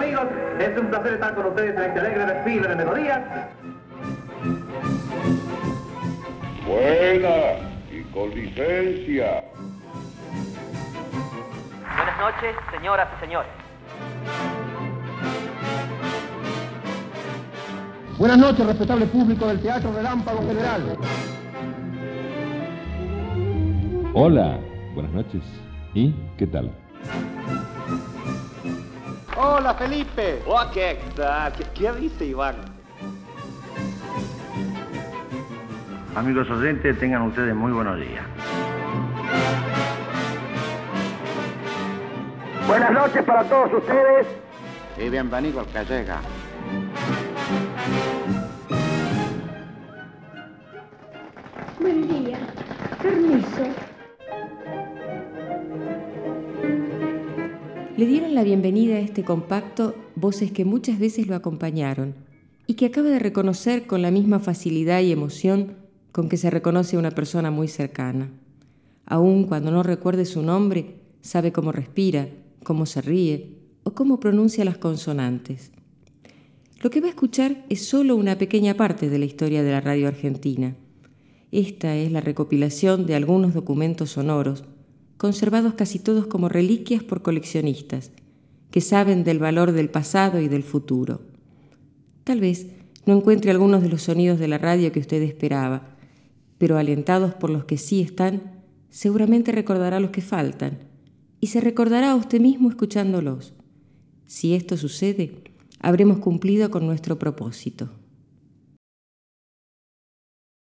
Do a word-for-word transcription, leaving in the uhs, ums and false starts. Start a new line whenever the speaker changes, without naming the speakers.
amigos, es un placer estar con ustedes en este alegre desfile de melodías.
Buena y con licencia.
Buenas noches, señoras y señores.
Buenas noches, respetable público del Teatro Relámpago General.
Hola, buenas noches. ¿Y qué tal?
Hola, Felipe.
Oh, ¿qué tal? ¿Qué, qué dice Iván?
Amigos oyentes, tengan ustedes muy buenos días.
Buenas noches para todos ustedes.
Y bienvenido al que llega.
Buen día. Permiso.
Le dieron la bienvenida a este compacto voces que muchas veces lo acompañaron y que acaba de reconocer con la misma facilidad y emoción con que se reconoce a una persona muy cercana. Aun cuando no recuerde su nombre, sabe cómo respira, cómo se ríe o cómo pronuncia las consonantes. Lo que va a escuchar es solo una pequeña parte de la historia de la radio argentina. Esta es la recopilación de algunos documentos sonoros, conservados casi todos como reliquias por coleccionistas, que saben del valor del pasado y del futuro. Tal vez no encuentre algunos de los sonidos de la radio que usted esperaba, pero alentados por los que sí están, seguramente recordará los que faltan, y se recordará a usted mismo escuchándolos. Si esto sucede, habremos cumplido con nuestro propósito.